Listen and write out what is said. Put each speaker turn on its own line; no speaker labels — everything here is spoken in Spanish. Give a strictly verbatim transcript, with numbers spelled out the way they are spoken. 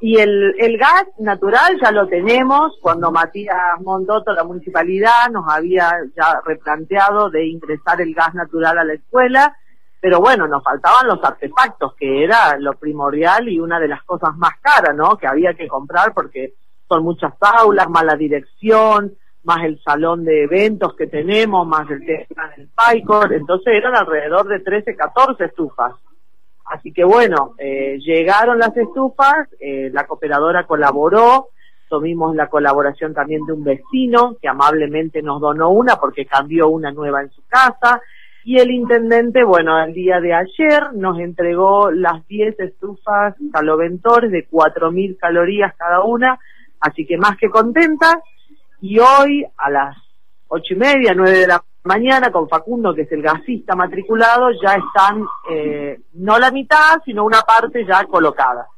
Y el, el gas natural ya lo tenemos. Cuando Matías Mondoto, la municipalidad, nos había ya replanteado de ingresar el gas natural a la escuela, pero bueno, nos faltaban los artefactos, que era lo primordial y una de las cosas más caras, ¿no?, que había que comprar porque son muchas aulas, más la dirección, más el salón de eventos que tenemos, más el tema del PAICOR, entonces eran alrededor de trece, catorce estufas. Así que bueno, eh, llegaron las estufas, eh, la cooperadora colaboró, tuvimos la colaboración también de un vecino que amablemente nos donó una porque cambió una nueva en su casa, y el intendente, bueno, el día de ayer nos entregó las diez estufas caloventores de cuatro mil calorías cada una, así que más que contenta. Y hoy a las ocho y media, nueve de la mañana, con Facundo, que es el gasista matriculado, ya están, eh, no la mitad, sino una parte ya colocada.